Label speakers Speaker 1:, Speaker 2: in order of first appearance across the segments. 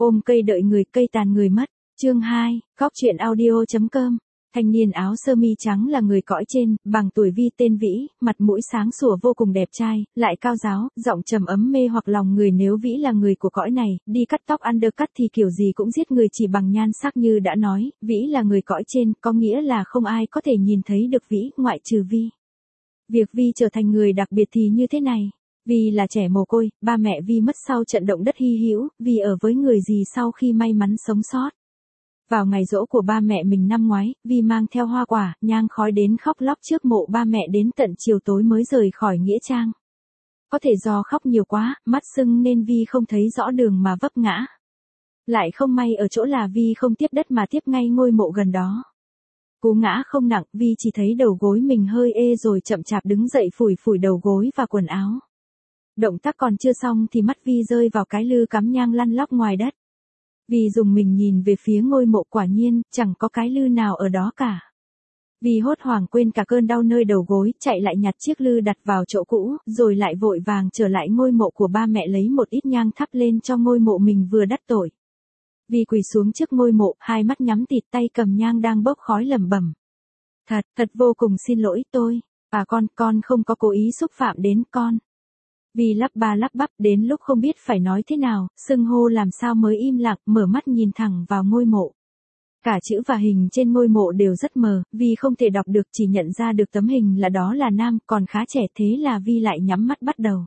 Speaker 1: Ôm cây đợi người, cây tàn người mất. Chương 2, Góc truyện audio.com. Thanh niên áo sơ mi trắng là người cõi trên, bằng tuổi Vi tên Vĩ, mặt mũi sáng sủa vô cùng đẹp trai, lại cao giáo, giọng trầm ấm mê hoặc lòng người. Nếu Vĩ là người của cõi này, đi cắt tóc undercut thì kiểu gì cũng giết người chỉ bằng nhan sắc. Như đã nói, Vĩ là người cõi trên, có nghĩa là không ai có thể nhìn thấy được Vĩ, ngoại trừ Vi. Việc Vi trở thành người đặc biệt thì như thế này. Vi là trẻ mồ côi, ba mẹ Vi mất sau trận động đất hy hữu, Vi ở với người dì sau khi may mắn sống sót. Vào ngày giỗ của ba mẹ mình năm ngoái, Vi mang theo hoa quả, nhang khói đến khóc lóc trước mộ ba mẹ đến tận chiều tối mới rời khỏi nghĩa trang. Có thể do khóc nhiều quá, mắt sưng nên Vi không thấy rõ đường mà vấp ngã. Lại không may ở chỗ là Vi không tiếp đất mà tiếp ngay ngôi mộ gần đó. Cú ngã không nặng, Vi chỉ thấy đầu gối mình hơi ê rồi chậm chạp đứng dậy phủi phủi đầu gối và quần áo. Động tác còn chưa xong thì mắt Vi rơi vào cái lư cắm nhang lăn lóc ngoài đất. Vi dùng mình nhìn về phía ngôi mộ, quả nhiên, chẳng có cái lư nào ở đó cả. Vi hốt hoảng quên cả cơn đau nơi đầu gối, chạy lại nhặt chiếc lư đặt vào chỗ cũ, rồi lại vội vàng trở lại ngôi mộ của ba mẹ lấy một ít nhang thắp lên cho ngôi mộ mình vừa đắp tội. Vi quỳ xuống trước ngôi mộ, hai mắt nhắm tịt, tay cầm nhang đang bốc khói lẩm bẩm. Thật vô cùng xin lỗi tôi. Con không có cố ý xúc phạm đến con. Vi lắp ba lắp bắp đến lúc không biết phải nói thế nào, xưng hô làm sao mới im lặng, mở mắt nhìn thẳng vào ngôi mộ. Cả chữ và hình trên ngôi mộ đều rất mờ, Vi không thể đọc được, chỉ nhận ra được tấm hình là đó là nam, còn khá trẻ, thế là Vi lại nhắm mắt bắt đầu.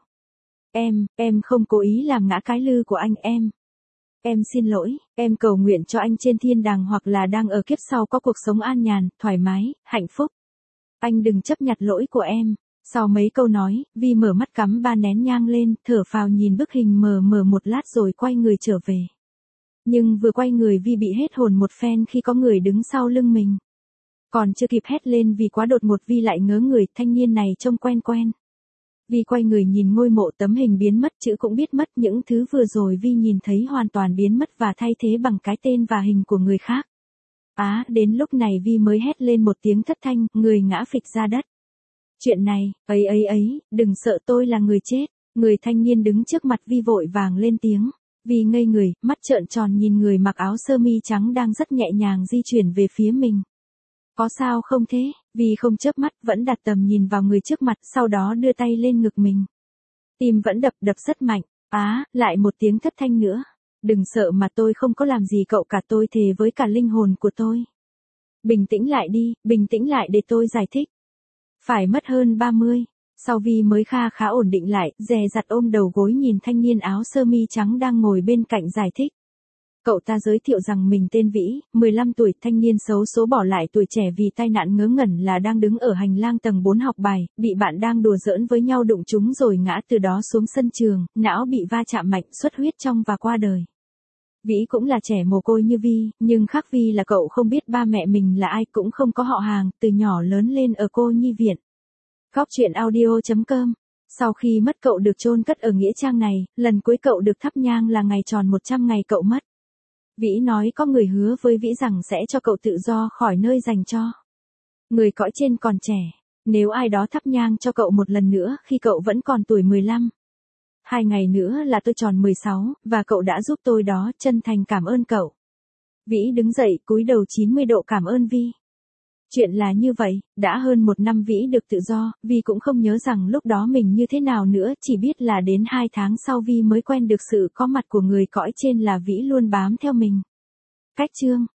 Speaker 1: Em không cố ý làm ngã cái lư của anh em. Em xin lỗi, em cầu nguyện cho anh trên thiên đàng hoặc là đang ở kiếp sau có cuộc sống an nhàn, thoải mái, hạnh phúc. Anh đừng chấp nhặt lỗi của em. Sau mấy câu nói, Vi mở mắt cắm ba nén nhang lên, thở phào nhìn bức hình mờ mờ một lát rồi quay người trở về. Nhưng vừa quay người Vi bị hết hồn một phen khi có người đứng sau lưng mình. Còn chưa kịp hét lên vì quá đột ngột, Vi lại ngớ người, thanh niên này trông quen quen. Vi quay người nhìn ngôi mộ, tấm hình biến mất, chữ cũng biết mất, những thứ vừa rồi Vi nhìn thấy hoàn toàn biến mất và thay thế bằng cái tên và hình của người khác. Đến lúc này Vi mới hét lên một tiếng thất thanh, người ngã phịch ra đất. Chuyện này, đừng sợ, tôi là người chết. Người thanh niên đứng trước mặt Vi vội vàng lên tiếng. Vi ngây người, mắt trợn tròn nhìn người mặc áo sơ mi trắng đang rất nhẹ nhàng di chuyển về phía mình. Có sao không thế? Vi không chớp mắt, vẫn đặt tầm nhìn vào người trước mặt, sau đó đưa tay lên ngực mình. Tim vẫn đập rất mạnh. Lại một tiếng thất thanh nữa. Đừng sợ mà, tôi không có làm gì cậu cả, tôi thề với cả linh hồn của tôi. Bình tĩnh lại đi, bình tĩnh lại để tôi giải thích. Phải mất hơn 30, sau Vi mới khá ổn định lại, dè dặt ôm đầu gối nhìn thanh niên áo sơ mi trắng đang ngồi bên cạnh giải thích. Cậu ta giới thiệu rằng mình tên Vĩ, 15 tuổi, thanh niên xấu số bỏ lại tuổi trẻ vì tai nạn ngớ ngẩn là đang đứng ở hành lang tầng 4 học bài, bị bạn đang đùa giỡn với nhau đụng trúng rồi ngã từ đó xuống sân trường, não bị va chạm mạnh, xuất huyết trong và qua đời. Vĩ cũng là trẻ mồ côi như Vi, nhưng khác Vi là cậu không biết ba mẹ mình là ai, cũng không có họ hàng, từ nhỏ lớn lên ở cô nhi viện. Góc truyện audio.com. Sau khi mất cậu được chôn cất ở nghĩa trang này, lần cuối cậu được thắp nhang là ngày tròn 100 ngày cậu mất. Vĩ nói có người hứa với Vĩ rằng sẽ cho cậu tự do khỏi nơi dành cho người cõi trên còn trẻ, nếu ai đó thắp nhang cho cậu một lần nữa khi cậu vẫn còn tuổi 15. 2 ngày nữa là tôi tròn 16, và cậu đã giúp tôi đó, chân thành cảm ơn cậu. Vĩ đứng dậy, cúi đầu 90 độ cảm ơn Vi. Chuyện là như vậy, đã hơn 1 năm Vĩ được tự do, Vi cũng không nhớ rằng lúc đó mình như thế nào nữa, chỉ biết là đến 2 tháng sau Vi mới quen được sự có mặt của người cõi trên là Vĩ luôn bám theo mình. Cách chương